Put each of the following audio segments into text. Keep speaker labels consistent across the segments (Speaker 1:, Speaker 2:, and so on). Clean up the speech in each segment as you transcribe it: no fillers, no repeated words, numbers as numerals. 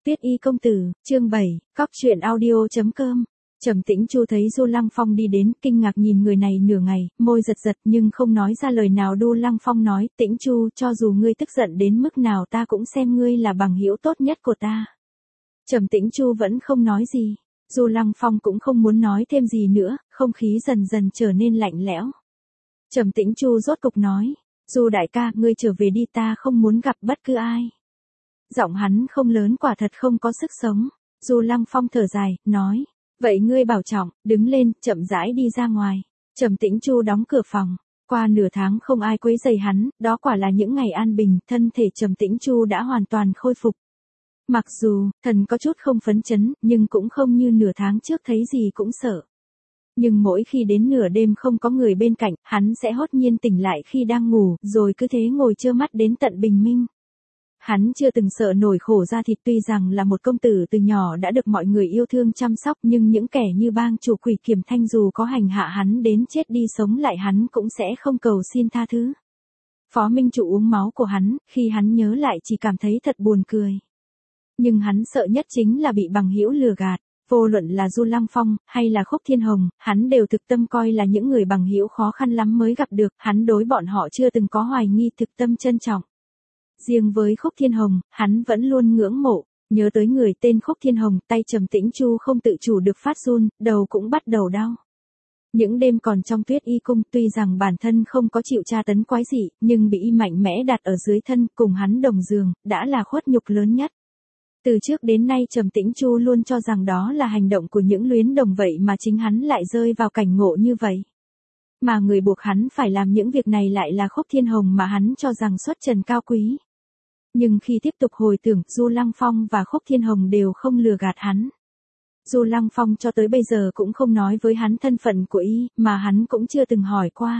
Speaker 1: Tuyết Y công tử, chương 7, cóc truyện audio.com. Trầm Tĩnh Chu thấy Du Lăng Phong đi đến, kinh ngạc nhìn người này nửa ngày, môi giật giật nhưng không nói ra lời nào. Du Lăng Phong nói, Tĩnh Chu, cho dù ngươi tức giận đến mức nào ta cũng xem ngươi là bằng hữu tốt nhất của ta. Trầm Tĩnh Chu vẫn không nói gì. Du Lăng Phong cũng không muốn nói thêm gì nữa, không khí dần dần trở nên lạnh lẽo. Trầm Tĩnh Chu rốt cục nói, Du đại ca, ngươi trở về đi, ta không muốn gặp bất cứ ai. Giọng hắn không lớn, quả thật không có sức sống. Du Lăng Phong thở dài, nói, vậy ngươi bảo trọng, đứng lên, chậm rãi đi ra ngoài. Trầm Tĩnh Chu đóng cửa phòng. Qua nửa tháng không ai quấy rầy hắn, đó quả là những ngày an bình, thân thể Trầm Tĩnh Chu đã hoàn toàn khôi phục. Mặc dù, thần có chút không phấn chấn, nhưng cũng không như nửa tháng trước thấy gì cũng sợ. Nhưng mỗi khi đến nửa đêm không có người bên cạnh, hắn sẽ hốt nhiên tỉnh lại khi đang ngủ, rồi cứ thế ngồi trơ mắt đến tận bình minh. Hắn chưa từng sợ nổi khổ da thịt, tuy rằng là một công tử từ nhỏ đã được mọi người yêu thương chăm sóc, nhưng những kẻ như bang chủ Quỷ Kiềm Thanh dù có hành hạ hắn đến chết đi sống lại hắn cũng sẽ không cầu xin tha thứ. Phó Minh Chủ uống máu của hắn, khi hắn nhớ lại chỉ cảm thấy thật buồn cười. Nhưng hắn sợ nhất chính là bị bằng hữu lừa gạt. Vô luận là Du Lăng Phong, hay là Khúc Thiên Hồng, hắn đều thực tâm coi là những người bằng hữu khó khăn lắm mới gặp được, hắn đối bọn họ chưa từng có hoài nghi, thực tâm trân trọng. Riêng với Khúc Thiên Hồng, hắn vẫn luôn ngưỡng mộ, nhớ tới người tên Khúc Thiên Hồng, tay Trầm Tĩnh Chu không tự chủ được phát run, đầu cũng bắt đầu đau. Những đêm còn trong Tuyết Y cung, tuy rằng bản thân không có chịu tra tấn quái dị, nhưng bị y mạnh mẽ đặt ở dưới thân, cùng hắn đồng giường, đã là khuất nhục lớn nhất. Từ trước đến nay Trầm Tĩnh Chu luôn cho rằng đó là hành động của những luyến đồng, vậy mà chính hắn lại rơi vào cảnh ngộ như vậy. Mà người buộc hắn phải làm những việc này lại là Khúc Thiên Hồng mà hắn cho rằng xuất trần cao quý. Nhưng khi tiếp tục hồi tưởng, Du Lăng Phong và Khúc Thiên Hồng đều không lừa gạt hắn. Du Lăng Phong cho tới bây giờ cũng không nói với hắn thân phận của y, mà hắn cũng chưa từng hỏi qua.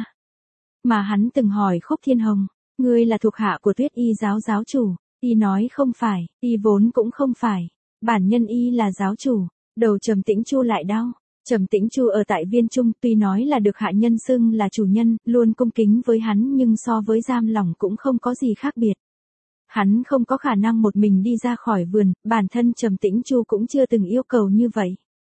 Speaker 1: Mà hắn từng hỏi Khúc Thiên Hồng, ngươi là thuộc hạ của Tuyết Y giáo giáo chủ. Y nói không phải, y vốn cũng không phải. Bản nhân y là giáo chủ. Đầu Trầm Tĩnh Chu lại đau. Trầm Tĩnh Chu ở tại Viên Trung, tuy nói là được hạ nhân xưng là chủ nhân, luôn cung kính với hắn, nhưng so với giam lỏng cũng không có gì khác biệt. Hắn không có khả năng một mình đi ra khỏi vườn, bản thân Trầm Tĩnh Chu cũng chưa từng yêu cầu như vậy.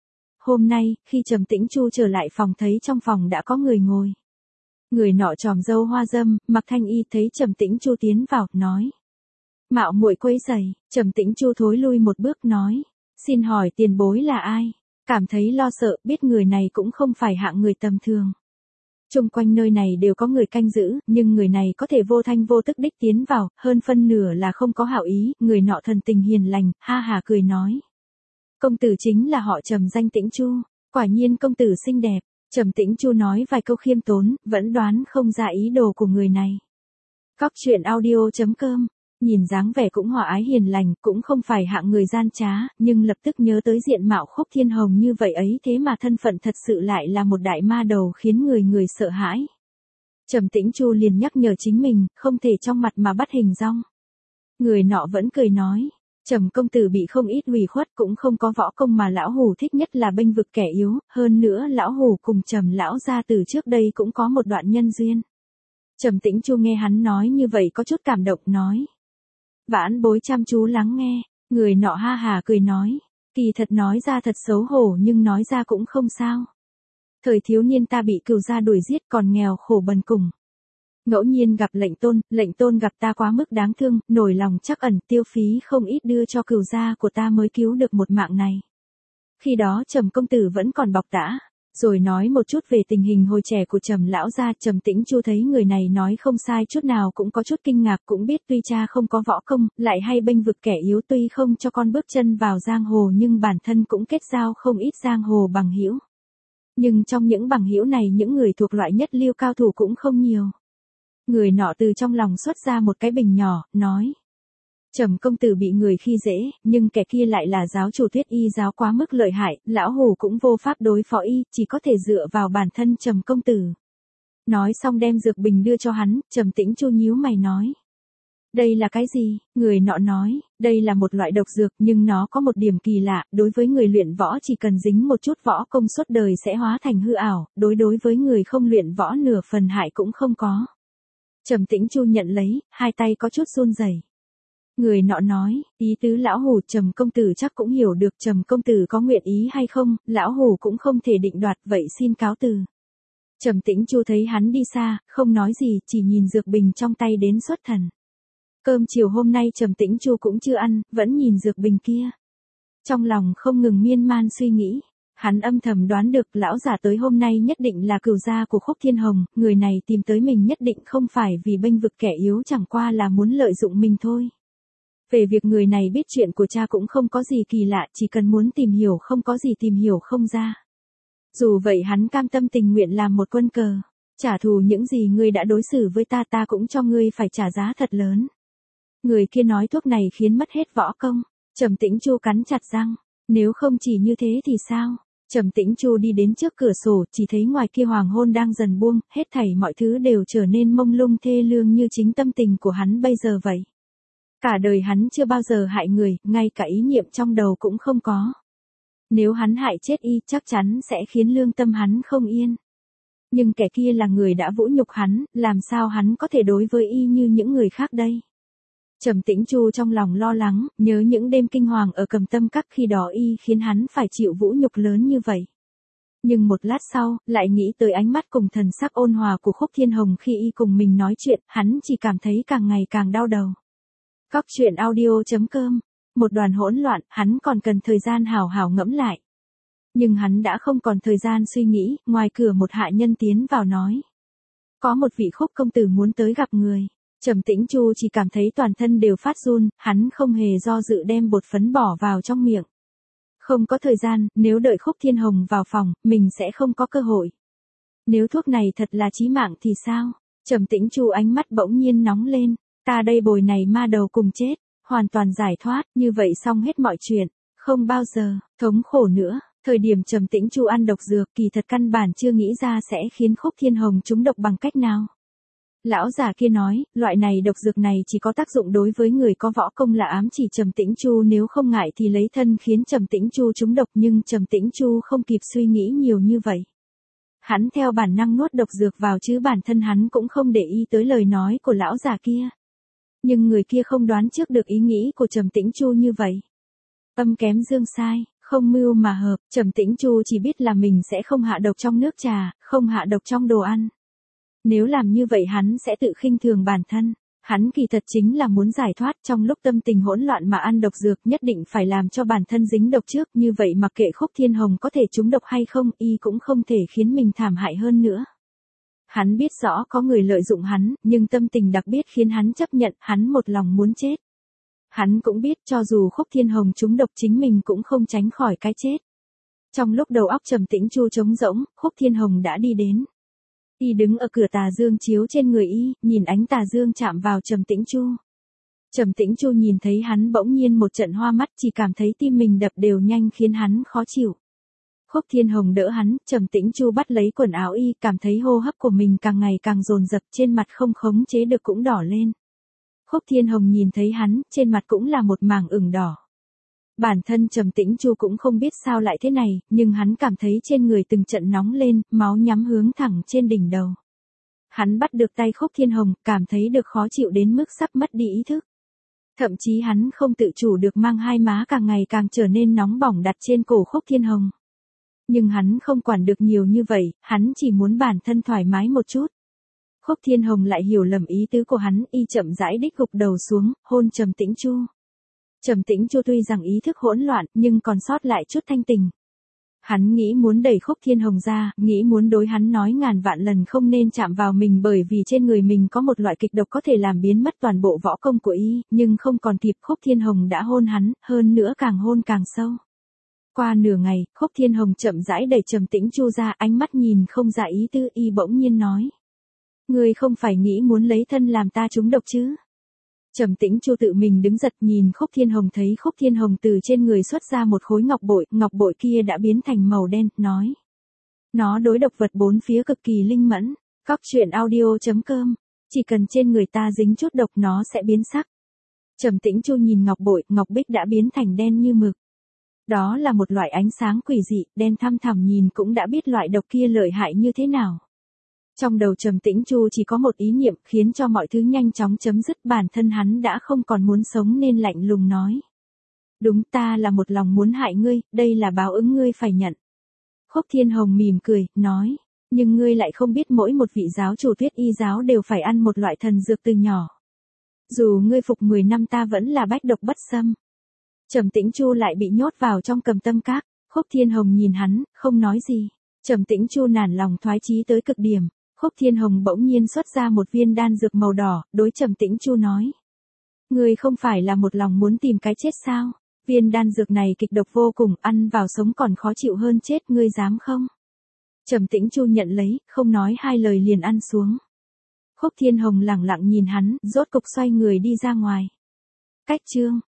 Speaker 1: Hôm nay, khi Trầm Tĩnh Chu trở lại phòng thấy trong phòng đã có người ngồi. Người nọ tròm râu hoa râm, mặc thanh y, thấy Trầm Tĩnh Chu tiến vào, nói. Mạo muội quấy rầy. Trầm Tĩnh Chu thối lui một bước, nói, xin hỏi tiền bối là ai? Cảm thấy lo sợ, biết người này cũng không phải hạng người tầm thường. Chung quanh nơi này đều có người canh giữ, nhưng người này có thể vô thanh vô tức đích tiến vào, hơn phân nửa là không có hảo ý. Người nọ thần tình hiền lành, ha hà cười nói, công tử chính là họ Trầm, danh Tĩnh Chu. Quả nhiên công tử xinh đẹp. Trầm Tĩnh Chu nói vài câu khiêm tốn, vẫn đoán không ra ý đồ của người này. cóc truyện audio.com. Nhìn dáng vẻ cũng hòa ái hiền lành, cũng không phải hạng người gian trá, nhưng lập tức nhớ tới diện mạo Khúc Thiên Hồng như vậy ấy, thế mà thân phận thật sự lại là một đại ma đầu, khiến người sợ hãi. Trầm Tĩnh Chu liền nhắc nhở chính mình, không thể trong mặt mà bắt hình dong. Người nọ vẫn cười nói, Trầm công tử bị không ít ủy khuất, cũng không có võ công, mà lão hủ thích nhất là bênh vực kẻ yếu, hơn nữa lão hủ cùng Trầm lão gia từ trước đây cũng có một đoạn nhân duyên. Trầm Tĩnh Chu nghe hắn nói như vậy có chút cảm động, nói. Vãn bối chăm chú lắng nghe. Người nọ ha hà cười nói, kỳ thật nói ra thật xấu hổ, nhưng nói ra cũng không sao. Thời thiếu niên ta bị cừu gia đuổi giết, còn nghèo khổ bần cùng. Ngẫu nhiên gặp lệnh tôn gặp ta quá mức đáng thương, nổi lòng trắc ẩn, tiêu phí không ít đưa cho cừu gia của ta mới cứu được một mạng này. Khi đó Trầm công tử vẫn còn bọc tã. Rồi nói một chút về tình hình hồi trẻ của Trầm lão gia. Trầm Tĩnh Chu thấy người này nói không sai chút nào, cũng có chút kinh ngạc, cũng biết tuy cha không có võ công, lại hay bênh vực kẻ yếu, tuy không cho con bước chân vào giang hồ, nhưng bản thân cũng kết giao không ít giang hồ bằng hữu. Nhưng trong những bằng hữu này, những người thuộc loại nhất lưu cao thủ cũng không nhiều. Người nọ từ trong lòng xuất ra một cái bình nhỏ, nói. Trầm công tử bị người khi dễ, nhưng kẻ kia lại là giáo chủ Tuyết Y giáo quá mức lợi hại, lão hủ cũng vô pháp đối phó y, chỉ có thể dựa vào bản thân Trầm công tử. Nói xong đem dược bình đưa cho hắn. Trầm Tĩnh Chu nhíu mày nói, đây là cái gì? Người nọ nói, đây là một loại độc dược, nhưng nó có một điểm kỳ lạ, đối với người luyện võ chỉ cần dính một chút võ công suốt đời sẽ hóa thành hư ảo, đối với người không luyện võ nửa phần hại cũng không có. Trầm Tĩnh Chu nhận lấy, hai tay có chút run rẩy. Người nọ nói, ý tứ lão hủ Trầm công tử chắc cũng hiểu được, Trầm công tử có nguyện ý hay không, lão hủ cũng không thể định đoạt, vậy xin cáo từ. Trầm Tĩnh Chu thấy hắn đi xa, không nói gì, chỉ nhìn dược bình trong tay đến xuất thần. Cơm chiều hôm nay Trầm Tĩnh Chu cũng chưa ăn, vẫn nhìn dược bình kia. Trong lòng không ngừng miên man suy nghĩ. Hắn âm thầm đoán được lão giả tới hôm nay nhất định là cửu gia của Khúc Thiên Hồng, người này tìm tới mình nhất định không phải vì bênh vực kẻ yếu, chẳng qua là muốn lợi dụng mình thôi. Về việc người này biết chuyện của cha cũng không có gì kỳ lạ, chỉ cần muốn tìm hiểu không có gì tìm hiểu không ra. Dù vậy hắn cam tâm tình nguyện làm một quân cờ, trả thù những gì ngươi đã đối xử với ta, ta cũng cho ngươi phải trả giá thật lớn. Người kia nói thuốc này khiến mất hết võ công. Trầm Tĩnh Chu cắn chặt răng, nếu không chỉ như thế thì sao? Trầm Tĩnh Chu đi đến trước cửa sổ, chỉ thấy ngoài kia hoàng hôn đang dần buông, hết thảy mọi thứ đều trở nên mông lung thê lương như chính tâm tình của hắn bây giờ vậy. Cả đời hắn chưa bao giờ hại người, ngay cả ý niệm trong đầu cũng không có. Nếu hắn hại chết y, chắc chắn sẽ khiến lương tâm hắn không yên. Nhưng kẻ kia là người đã vũ nhục hắn, làm sao hắn có thể đối với y như những người khác đây? Trầm Tĩnh Chu trong lòng lo lắng, nhớ những đêm kinh hoàng ở Cầm Tâm Các, khi đó y khiến hắn phải chịu vũ nhục lớn như vậy. Nhưng một lát sau, lại nghĩ tới ánh mắt cùng thần sắc ôn hòa của Khúc Thiên Hồng khi y cùng mình nói chuyện, hắn chỉ cảm thấy càng ngày càng đau đầu. Cóc truyện audio.com. Một đoàn hỗn loạn, hắn còn cần thời gian hào hào ngẫm lại. Nhưng hắn đã không còn thời gian suy nghĩ, ngoài cửa một hạ nhân tiến vào nói. Có một vị Khúc công tử muốn tới gặp người. Trầm Tĩnh Chu chỉ cảm thấy toàn thân đều phát run, hắn không hề do dự đem bột phấn bỏ vào trong miệng. Không có thời gian, nếu đợi Khúc Thiên Hồng vào phòng, mình sẽ không có cơ hội. Nếu thuốc này thật là chí mạng thì sao? Trầm Tĩnh Chu ánh mắt bỗng nhiên nóng lên, ta đây bồi này ma đầu cùng chết, hoàn toàn giải thoát, như vậy xong hết mọi chuyện, không bao giờ thống khổ nữa. Thời điểm Trầm Tĩnh Chu ăn độc dược, kỳ thật căn bản chưa nghĩ ra sẽ khiến Khúc Thiên Hồng trúng độc bằng cách nào. Lão già kia nói, loại này độc dược này chỉ có tác dụng đối với người có võ công, là ám chỉ Trầm Tĩnh Chu nếu không ngại thì lấy thân khiến Trầm Tĩnh Chu trúng độc, nhưng Trầm Tĩnh Chu không kịp suy nghĩ nhiều như vậy. Hắn theo bản năng nuốt độc dược vào chứ bản thân hắn cũng không để ý tới lời nói của lão già kia. Nhưng người kia không đoán trước được ý nghĩ của Trầm Tĩnh Chu như vậy. Âm kém dương sai, không mưu mà hợp, Trầm Tĩnh Chu chỉ biết là mình sẽ không hạ độc trong nước trà, không hạ độc trong đồ ăn. Nếu làm như vậy hắn sẽ tự khinh thường bản thân. Hắn kỳ thật chính là muốn giải thoát, trong lúc tâm tình hỗn loạn mà ăn độc dược, nhất định phải làm cho bản thân dính độc trước, như vậy mặc kệ Khúc Thiên Hồng có thể trúng độc hay không, y cũng không thể khiến mình thảm hại hơn nữa. Hắn biết rõ có người lợi dụng hắn, nhưng tâm tình đặc biệt khiến hắn chấp nhận, hắn một lòng muốn chết. Hắn cũng biết cho dù Khúc Thiên Hồng trúng độc chính mình cũng không tránh khỏi cái chết. Trong lúc đầu óc Trầm Tĩnh Chu trống rỗng, Khúc Thiên Hồng đã đi đến. Y đứng ở cửa tà dương chiếu trên người y, nhìn ánh tà dương chạm vào Trầm Tĩnh Chu. Trầm Tĩnh Chu nhìn thấy hắn bỗng nhiên một trận hoa mắt, chỉ cảm thấy tim mình đập đều nhanh khiến hắn khó chịu. Khúc Thiên Hồng đỡ hắn, Trầm Tĩnh Chu bắt lấy quần áo y, cảm thấy hô hấp của mình càng ngày càng dồn dập, trên mặt không khống chế được cũng đỏ lên. Khúc Thiên Hồng nhìn thấy hắn, trên mặt cũng là một mảng ửng đỏ. Bản thân Trầm Tĩnh Chu cũng không biết sao lại thế này, nhưng hắn cảm thấy trên người từng trận nóng lên, máu nhắm hướng thẳng trên đỉnh đầu. Hắn bắt được tay Khúc Thiên Hồng, cảm thấy được khó chịu đến mức sắp mất đi ý thức. Thậm chí hắn không tự chủ được mang hai má càng ngày càng trở nên nóng bỏng đặt trên cổ Khúc Thiên Hồng. Nhưng hắn không quản được nhiều như vậy, hắn chỉ muốn bản thân thoải mái một chút. Khúc Thiên Hồng lại hiểu lầm ý tứ của hắn, y chậm rãi đích gục đầu xuống, hôn Trầm Tĩnh Chu. Trầm Tĩnh Chu tuy rằng ý thức hỗn loạn, nhưng còn sót lại chút thanh tình. Hắn nghĩ muốn đẩy Khúc Thiên Hồng ra, nghĩ muốn đối hắn nói ngàn vạn lần không nên chạm vào mình bởi vì trên người mình có một loại kịch độc có thể làm biến mất toàn bộ võ công của y, nhưng không còn kịp, Khúc Thiên Hồng đã hôn hắn, hơn nữa càng hôn càng sâu. Qua nửa ngày, Khúc Thiên Hồng chậm rãi đẩy Trầm Tĩnh Chu ra, ánh mắt nhìn không ra ý tư, y bỗng nhiên nói. Ngươi không phải nghĩ muốn lấy thân làm ta trúng độc chứ? Trầm Tĩnh Chu tự mình đứng giật nhìn Khúc Thiên Hồng, thấy Khúc Thiên Hồng từ trên người xuất ra một khối ngọc bội kia đã biến thành màu đen, nói. Nó đối độc vật bốn phía cực kỳ linh mẫn, cóc truyện audio.com, chỉ cần trên người ta dính chút độc nó sẽ biến sắc. Trầm Tĩnh Chu nhìn ngọc bội, ngọc bích đã biến thành đen như mực. Đó là một loại ánh sáng quỷ dị, đen thăm thẳm nhìn cũng đã biết loại độc kia lợi hại như thế nào. Trong đầu Trầm Tĩnh Chu chỉ có một ý niệm khiến cho mọi thứ nhanh chóng chấm dứt, bản thân hắn đã không còn muốn sống nên lạnh lùng nói. Đúng, ta là một lòng muốn hại ngươi, đây là báo ứng ngươi phải nhận. Khúc Thiên Hồng mỉm cười, nói, nhưng ngươi lại không biết mỗi một vị giáo chủ Tuyết Y giáo đều phải ăn một loại thần dược từ nhỏ. Dù ngươi phục 10 năm ta vẫn là bách độc bất xâm. Trầm Tĩnh Chu lại bị nhốt vào trong Cầm Tâm Các, Khúc Thiên Hồng nhìn hắn, không nói gì. Trầm Tĩnh Chu nản lòng thoái chí tới cực điểm, Khúc Thiên Hồng bỗng nhiên xuất ra một viên đan dược màu đỏ, đối Trầm Tĩnh Chu nói. Ngươi không phải là một lòng muốn tìm cái chết sao? Viên đan dược này kịch độc vô cùng, ăn vào sống còn khó chịu hơn chết, ngươi dám không? Trầm Tĩnh Chu nhận lấy, không nói hai lời liền ăn xuống. Khúc Thiên Hồng lẳng lặng nhìn hắn, rốt cục xoay người đi ra ngoài. Cách chương